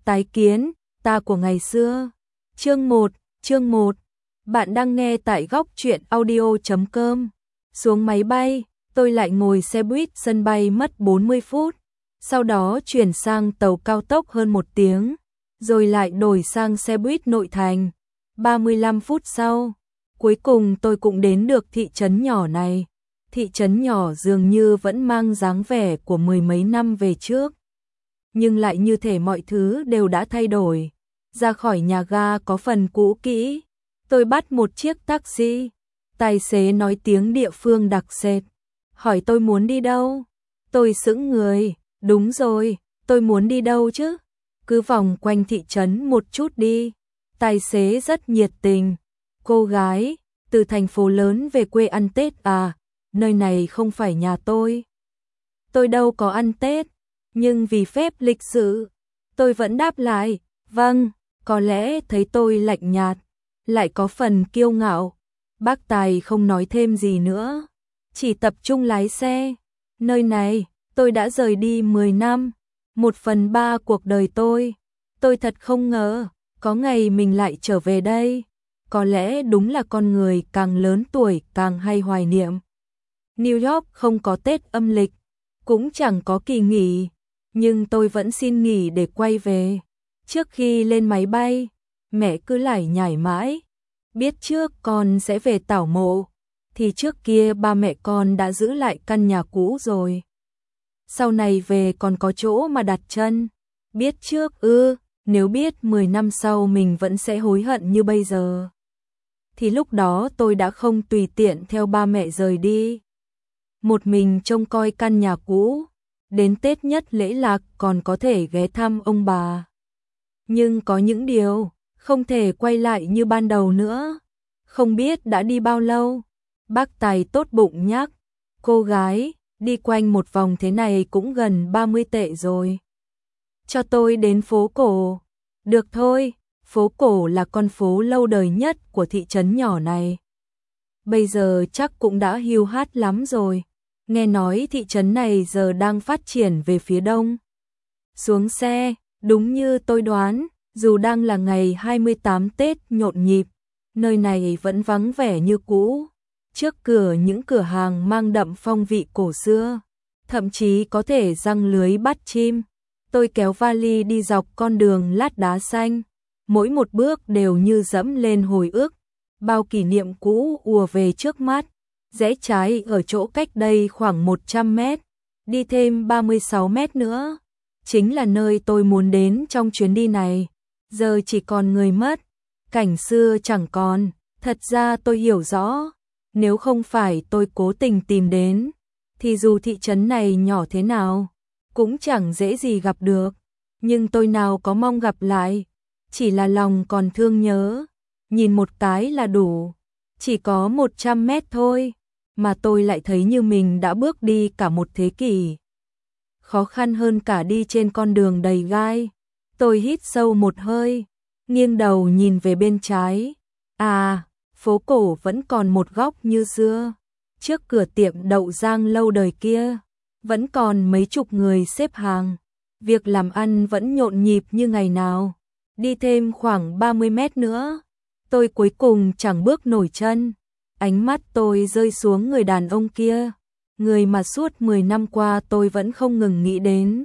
Tái kiến, ta của ngày xưa. Chương 1. Bạn đang nghe tại góc truyện audio.com. Xuống máy bay, tôi lại ngồi xe buýt sân bay mất 40 phút. Sau đó chuyển sang tàu cao tốc hơn 1 tiếng. Rồi lại đổi sang xe buýt nội thành. 35 phút sau, cuối cùng tôi cũng đến được thị trấn nhỏ này. Thị trấn nhỏ dường như vẫn mang dáng vẻ của mười mấy năm về trước. Nhưng lại như thể mọi thứ đều đã thay đổi. Ra khỏi nhà ga có phần cũ kỹ. Tôi bắt một chiếc taxi. Tài xế nói tiếng địa phương đặc sệt. Hỏi tôi muốn đi đâu? Tôi sững người. Đúng rồi, tôi muốn đi đâu chứ? Cứ vòng quanh thị trấn một chút đi. Tài xế rất nhiệt tình. Cô gái, từ thành phố lớn về quê ăn Tết à? Nơi này không phải nhà tôi. Tôi đâu có ăn Tết. Nhưng vì phép lịch sự, tôi vẫn đáp lại, vâng. Có lẽ thấy tôi lạnh nhạt, lại có phần kiêu ngạo. Bác Tài không nói thêm gì nữa, chỉ tập trung lái xe. Nơi này, tôi đã rời đi 10 năm, 1/3 cuộc đời tôi. Tôi thật không ngờ, có ngày mình lại trở về đây. Có lẽ đúng là con người càng lớn tuổi càng hay hoài niệm. New York không có Tết âm lịch, cũng chẳng có kỳ nghỉ, nhưng tôi vẫn xin nghỉ để quay về. Trước khi lên máy bay, mẹ cứ lải nhải mãi. Biết trước con sẽ về tảo mộ, thì trước kia ba mẹ con đã giữ lại căn nhà cũ rồi. Sau này về còn có chỗ mà đặt chân. Biết trước nếu biết 10 năm sau mình vẫn sẽ hối hận như bây giờ. Thì lúc đó tôi đã không tùy tiện theo ba mẹ rời đi. Một mình trông coi căn nhà cũ, đến Tết nhất lễ lạc còn có thể ghé thăm ông bà. Nhưng có những điều không thể quay lại như ban đầu nữa. Không biết đã đi bao lâu. Bác Tài tốt bụng nhắc, cô gái, đi quanh một vòng thế này cũng gần 30 tệ rồi. Cho tôi đến phố cổ. Được thôi, phố cổ là con phố lâu đời nhất của thị trấn nhỏ này. Bây giờ chắc cũng đã hiu hắt lắm rồi. Nghe nói thị trấn này giờ đang phát triển về phía đông. Xuống xe, đúng như tôi đoán, dù đang là ngày 28 Tết nhộn nhịp, nơi này vẫn vắng vẻ như cũ. Trước cửa những cửa hàng mang đậm phong vị cổ xưa, thậm chí có thể giăng lưới bắt chim. Tôi kéo vali đi dọc con đường lát đá xanh, mỗi một bước đều như dẫm lên hồi ức. Bao kỷ niệm cũ ùa về trước mắt. Rẽ trái ở chỗ cách đây khoảng 100 mét, đi thêm 36 mét nữa. Chính là nơi tôi muốn đến trong chuyến đi này. Giờ chỉ còn người mất, cảnh xưa chẳng còn. Thật ra tôi hiểu rõ, nếu không phải tôi cố tình tìm đến, thì dù thị trấn này nhỏ thế nào, cũng chẳng dễ gì gặp được. Nhưng tôi nào có mong gặp lại, chỉ là lòng còn thương nhớ. Nhìn một cái là đủ, chỉ có 100 mét thôi, mà tôi lại thấy như mình đã bước đi cả một thế kỷ. Khó khăn hơn cả đi trên con đường đầy gai. Tôi hít sâu một hơi, nghiêng đầu nhìn về bên trái. À, phố cổ vẫn còn một góc như xưa. Trước cửa tiệm đậu rang lâu đời kia, vẫn còn mấy chục người xếp hàng. Việc làm ăn vẫn nhộn nhịp như ngày nào. Đi thêm khoảng 30 mét nữa, tôi cuối cùng chẳng bước nổi chân. Ánh mắt tôi rơi xuống người đàn ông kia, người mà suốt 10 năm qua tôi vẫn không ngừng nghĩ đến.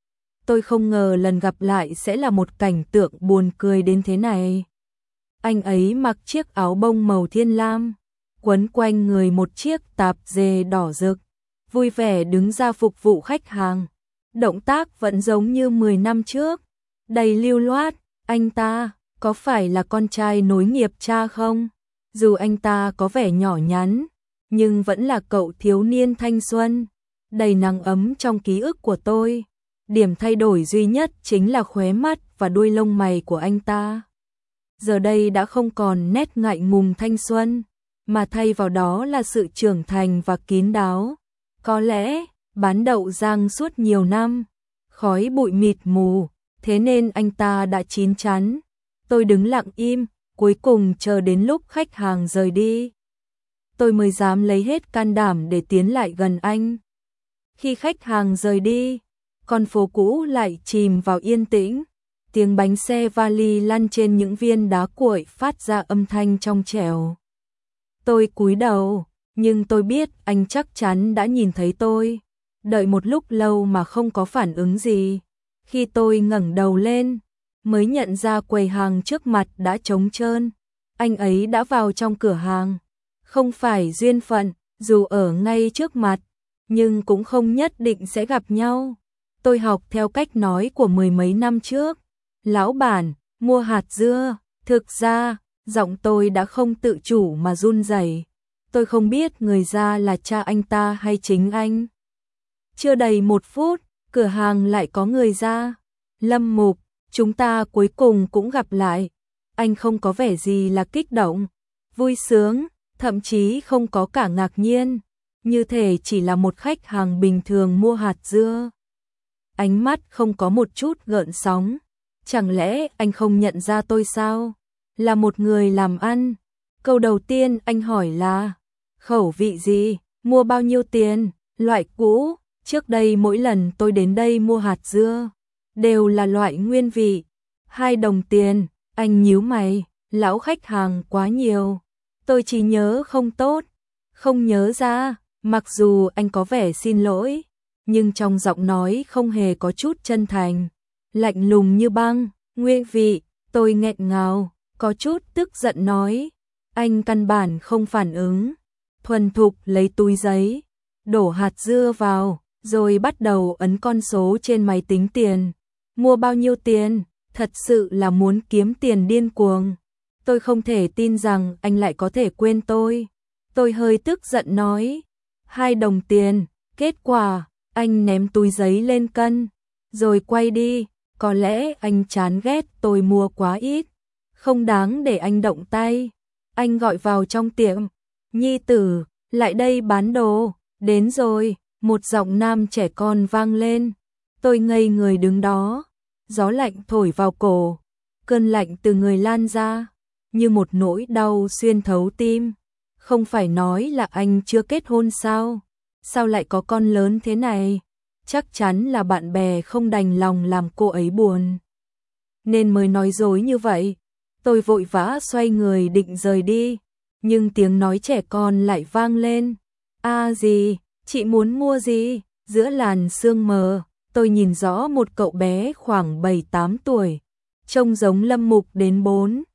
Tôi không ngờ lần gặp lại sẽ là một cảnh tượng buồn cười đến thế này. Anh ấy mặc chiếc áo bông màu thiên lam, quấn quanh người một chiếc tạp dề đỏ rực, vui vẻ đứng ra phục vụ khách hàng. Động tác vẫn giống như 10 năm trước, đầy lưu loát. Anh ta có phải là con trai nối nghiệp cha không? Dù anh ta có vẻ nhỏ nhắn, nhưng vẫn là cậu thiếu niên thanh xuân, đầy nắng ấm trong ký ức của tôi. Điểm thay đổi duy nhất chính là khóe mắt và đuôi lông mày của anh ta. Giờ đây đã không còn nét ngại ngùng thanh xuân, mà thay vào đó là sự trưởng thành và kín đáo. Có lẽ, bán đậu rang suốt nhiều năm, khói bụi mịt mù, thế nên anh ta đã chín chắn. Tôi đứng lặng im, cuối cùng chờ đến lúc khách hàng rời đi. Tôi mới dám lấy hết can đảm để tiến lại gần anh. Khi khách hàng rời đi, con phố cũ lại chìm vào yên tĩnh. Tiếng bánh xe vali lăn trên những viên đá cuội phát ra âm thanh trong trẻo. Tôi cúi đầu, nhưng tôi biết anh chắc chắn đã nhìn thấy tôi. Đợi một lúc lâu mà không có phản ứng gì. Khi tôi ngẩng đầu lên, mới nhận ra quầy hàng trước mặt đã trống trơn. Anh ấy đã vào trong cửa hàng. Không phải duyên phận, dù ở ngay trước mặt, nhưng cũng không nhất định sẽ gặp nhau. Tôi học theo cách nói của mười mấy năm trước. Lão bản, mua hạt dưa. Thực ra, giọng tôi đã không tự chủ mà run rẩy. Tôi không biết người ra là cha anh ta hay chính anh. Chưa đầy 1 phút, cửa hàng lại có người ra. Lâm Mục, chúng ta cuối cùng cũng gặp lại. Anh không có vẻ gì là kích động, vui sướng, thậm chí không có cả ngạc nhiên. Như thể chỉ là một khách hàng bình thường mua hạt dưa. Ánh mắt không có một chút gợn sóng. Chẳng lẽ anh không nhận ra tôi sao? Là một người làm ăn. Câu đầu tiên anh hỏi là khẩu vị gì, mua bao nhiêu tiền, loại cũ. Trước đây mỗi lần tôi đến đây mua hạt dưa, đều là loại nguyên vị. 2 đồng tiền, anh nhíu mày, lão khách hàng quá nhiều. Tôi chỉ nhớ không tốt, không nhớ ra, mặc dù anh có vẻ xin lỗi, nhưng trong giọng nói không hề có chút chân thành, lạnh lùng như băng. Nguyên vị, tôi nghẹn ngào, có chút tức giận nói. Anh căn bản không phản ứng, thuần thục lấy túi giấy, đổ hạt dưa vào, rồi bắt đầu ấn con số trên máy tính tiền. Mua bao nhiêu tiền, thật sự là muốn kiếm tiền điên cuồng. Tôi không thể tin rằng anh lại có thể quên tôi. Tôi hơi tức giận nói, 2 đồng tiền. Kết quả, anh ném túi giấy lên cân, rồi quay đi. Có lẽ anh chán ghét tôi mua quá ít, không đáng để anh động tay. Anh gọi vào trong tiệm, Nhi tử, lại đây bán đồ. Đến rồi, một giọng nam trẻ con vang lên. Tôi ngây người đứng đó, gió lạnh thổi vào cổ, cơn lạnh từ người lan ra, như một nỗi đau xuyên thấu tim. Không phải nói là anh chưa kết hôn sao? Sao lại có con lớn thế này? Chắc chắn là bạn bè không đành lòng làm cô ấy buồn, nên mới nói dối như vậy. Tôi vội vã xoay người định rời đi, nhưng tiếng nói trẻ con lại vang lên. Gì? Chị muốn mua gì? Giữa làn sương mờ, tôi nhìn rõ một cậu bé khoảng 7-8 tuổi, trông giống Lâm Mục đến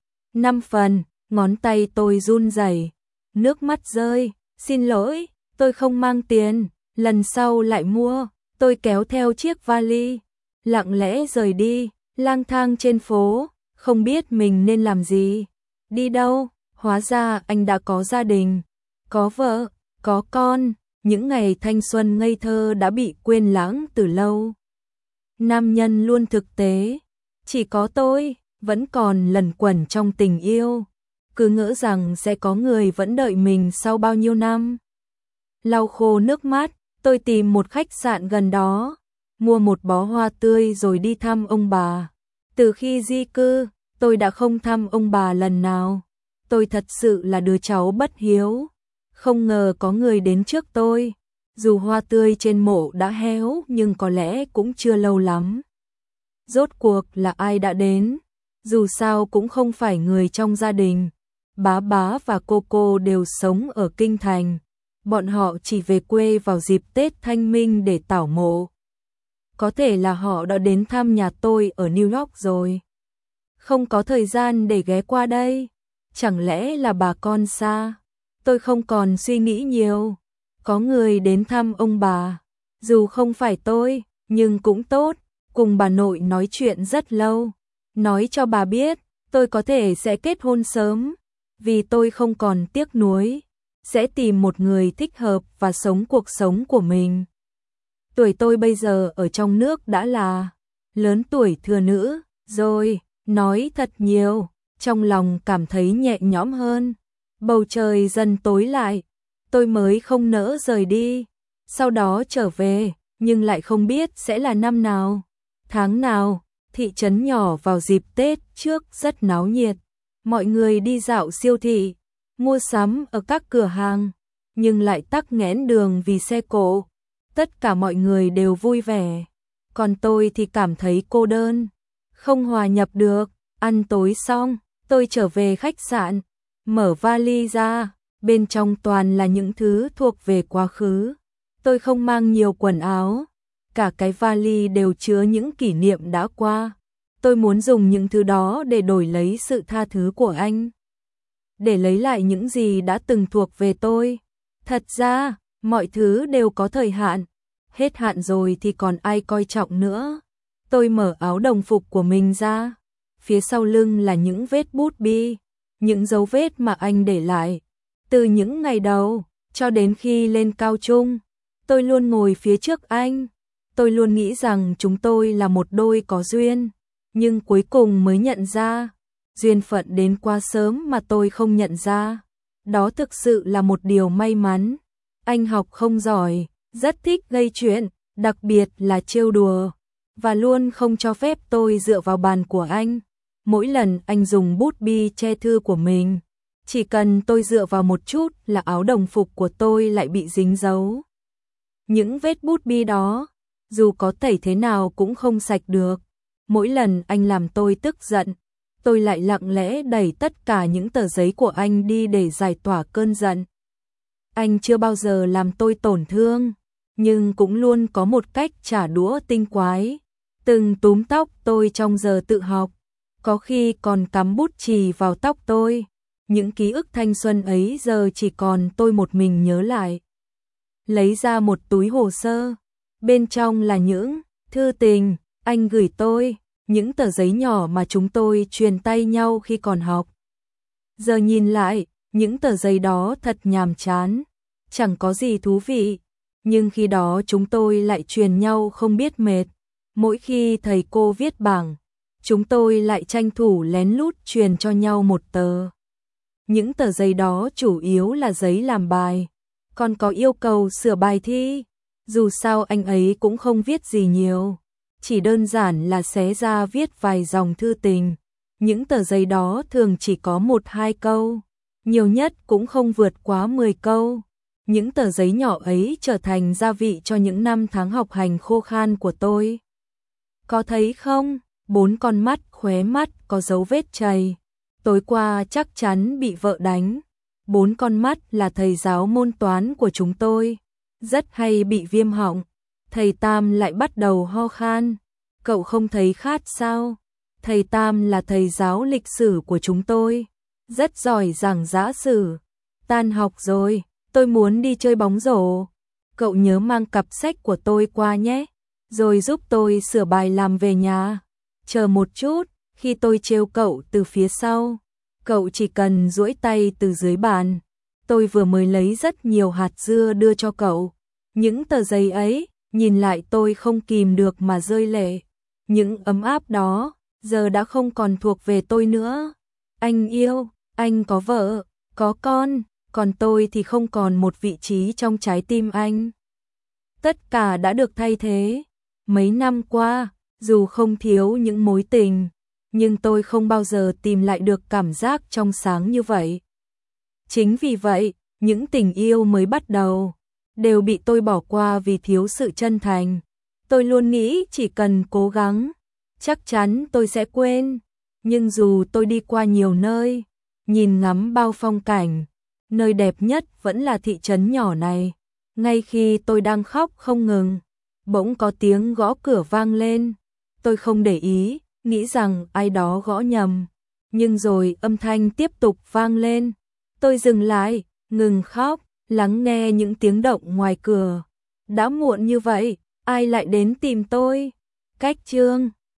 4-5 phần. Ngón tay tôi run rẩy, nước mắt rơi. Xin lỗi, tôi không mang tiền, lần sau lại mua. Tôi kéo theo chiếc vali, lặng lẽ rời đi, lang thang trên phố, không biết mình nên làm gì, đi đâu. Hóa ra anh đã có gia đình, có vợ, có con. Những ngày thanh xuân ngây thơ đã bị quên lãng từ lâu. Nam nhân luôn thực tế, chỉ có tôi vẫn còn lẩn quẩn trong tình yêu, cứ ngỡ rằng sẽ có người vẫn đợi mình sau bao nhiêu năm. Lau khô nước mắt, tôi tìm một khách sạn gần đó, mua một bó hoa tươi rồi đi thăm ông bà. Từ khi di cư, tôi đã không thăm ông bà lần nào. Tôi thật sự là đứa cháu bất hiếu. Không ngờ có người đến trước tôi. Dù hoa tươi trên mộ đã héo nhưng có lẽ cũng chưa lâu lắm. Rốt cuộc là ai đã đến? Dù sao cũng không phải người trong gia đình. Bá bá và cô đều sống ở Kinh Thành. Bọn họ chỉ về quê vào dịp Tết Thanh Minh để tảo mộ. Có thể là họ đã đến thăm nhà tôi ở New York rồi. Không có thời gian để ghé qua đây. Chẳng lẽ là bà con xa? Tôi không còn suy nghĩ nhiều. Có người đến thăm ông bà. Dù không phải tôi, nhưng cũng tốt. Cùng bà nội nói chuyện rất lâu. Nói cho bà biết, tôi có thể sẽ kết hôn sớm. Vì tôi không còn tiếc nuối. Sẽ tìm một người thích hợp và sống cuộc sống của mình. Tuổi tôi bây giờ ở trong nước đã là lớn tuổi thừa nữ rồi. Nói thật nhiều, trong lòng cảm thấy nhẹ nhõm hơn. Bầu trời dần tối lại, tôi mới không nỡ rời đi. Sau đó trở về, nhưng lại không biết sẽ là năm nào, tháng nào. Thị trấn nhỏ vào dịp Tết trước rất náo nhiệt. Mọi người đi dạo siêu thị, mua sắm ở các cửa hàng, nhưng lại tắc nghẽn đường vì xe cộ. Tất cả mọi người đều vui vẻ, còn tôi thì cảm thấy cô đơn. không hòa nhập được. Ăn tối xong, tôi trở về khách sạn, mở vali ra, bên trong toàn là những thứ thuộc về quá khứ. Tôi không mang nhiều quần áo, cả cái vali đều chứa những kỷ niệm đã qua. Tôi muốn dùng những thứ đó để đổi lấy sự tha thứ của anh, để lấy lại những gì đã từng thuộc về tôi. Thật ra, mọi thứ đều có thời hạn, hết hạn rồi thì còn ai coi trọng nữa. Tôi mở áo đồng phục của mình ra, phía sau lưng là những vết bút bi, những dấu vết mà anh để lại. Từ những ngày đầu, cho đến khi lên cao trung, tôi luôn ngồi phía trước anh. Tôi luôn nghĩ rằng chúng tôi là một đôi có duyên, nhưng cuối cùng mới nhận ra, duyên phận đến quá sớm mà tôi không nhận ra. Đó thực sự là một điều may mắn. Anh học không giỏi, rất thích gây chuyện, đặc biệt là trêu đùa, và luôn không cho phép tôi dựa vào bàn của anh. Mỗi lần anh dùng bút bi che thư của mình, chỉ cần tôi dựa vào một chút là áo đồng phục của tôi lại bị dính dấu. Những vết bút bi đó, dù có tẩy thế nào cũng không sạch được. Mỗi lần anh làm tôi tức giận, tôi lại lặng lẽ đẩy tất cả những tờ giấy của anh đi để giải tỏa cơn giận. Anh chưa bao giờ làm tôi tổn thương, nhưng cũng luôn có một cách trả đũa tinh quái. Từng túm tóc tôi trong giờ tự học, có khi còn cắm bút chì vào tóc tôi. Những ký ức thanh xuân ấy giờ chỉ còn tôi một mình nhớ lại. Lấy ra một túi hồ sơ, bên trong là những thư tình anh gửi tôi, những tờ giấy nhỏ mà chúng tôi truyền tay nhau khi còn học. Giờ nhìn lại, những tờ giấy đó thật nhàm chán, chẳng có gì thú vị, nhưng khi đó chúng tôi lại truyền nhau không biết mệt. Mỗi khi thầy cô viết bảng, chúng tôi lại tranh thủ lén lút truyền cho nhau một tờ. Những tờ giấy đó chủ yếu là giấy làm bài, còn có yêu cầu sửa bài thi. Dù sao anh ấy cũng không viết gì nhiều, chỉ đơn giản là xé ra viết vài dòng thư tình. Những tờ giấy đó thường chỉ có 1-2 câu, nhiều nhất cũng không vượt quá 10 câu. Những tờ giấy nhỏ ấy trở thành gia vị cho những năm tháng học hành khô khan của tôi. Có thấy không, 4 con mắt khóe mắt có dấu vết chày. Tối qua chắc chắn bị vợ đánh. 4 con mắt là thầy giáo môn toán của chúng tôi, rất hay bị viêm họng. Thầy Tam lại bắt đầu ho khan. Cậu không thấy khát sao? Thầy Tam là thầy giáo lịch sử của chúng tôi, rất giỏi giảng dã sử. Tan học rồi, tôi muốn đi chơi bóng rổ. Cậu nhớ mang cặp sách của tôi qua nhé, rồi giúp tôi sửa bài làm về nhà. Chờ một chút, khi tôi trêu cậu từ phía sau, cậu chỉ cần duỗi tay từ dưới bàn. Tôi vừa mới lấy rất nhiều hạt dưa đưa cho cậu. Những tờ giấy ấy, nhìn lại tôi không kìm được mà rơi lệ. Những ấm áp đó, giờ đã không còn thuộc về tôi nữa. Anh yêu, anh có vợ, có con, còn tôi thì không còn một vị trí trong trái tim anh. Tất cả đã được thay thế. Mấy năm qua, dù không thiếu những mối tình, nhưng tôi không bao giờ tìm lại được cảm giác trong sáng như vậy. Chính vì vậy, những tình yêu mới bắt đầu đều bị tôi bỏ qua vì thiếu sự chân thành. Tôi luôn nghĩ chỉ cần cố gắng, chắc chắn tôi sẽ quên. Nhưng dù tôi đi qua nhiều nơi, nhìn ngắm bao phong cảnh, nơi đẹp nhất vẫn là thị trấn nhỏ này. Ngay khi tôi đang khóc không ngừng, bỗng có tiếng gõ cửa vang lên. Tôi không để ý, nghĩ rằng ai đó gõ nhầm. Nhưng rồi âm thanh tiếp tục vang lên. Tôi dừng lại, ngừng khóc, lắng nghe những tiếng động ngoài cửa. Đã muộn như vậy, ai lại đến tìm tôi? Cách chương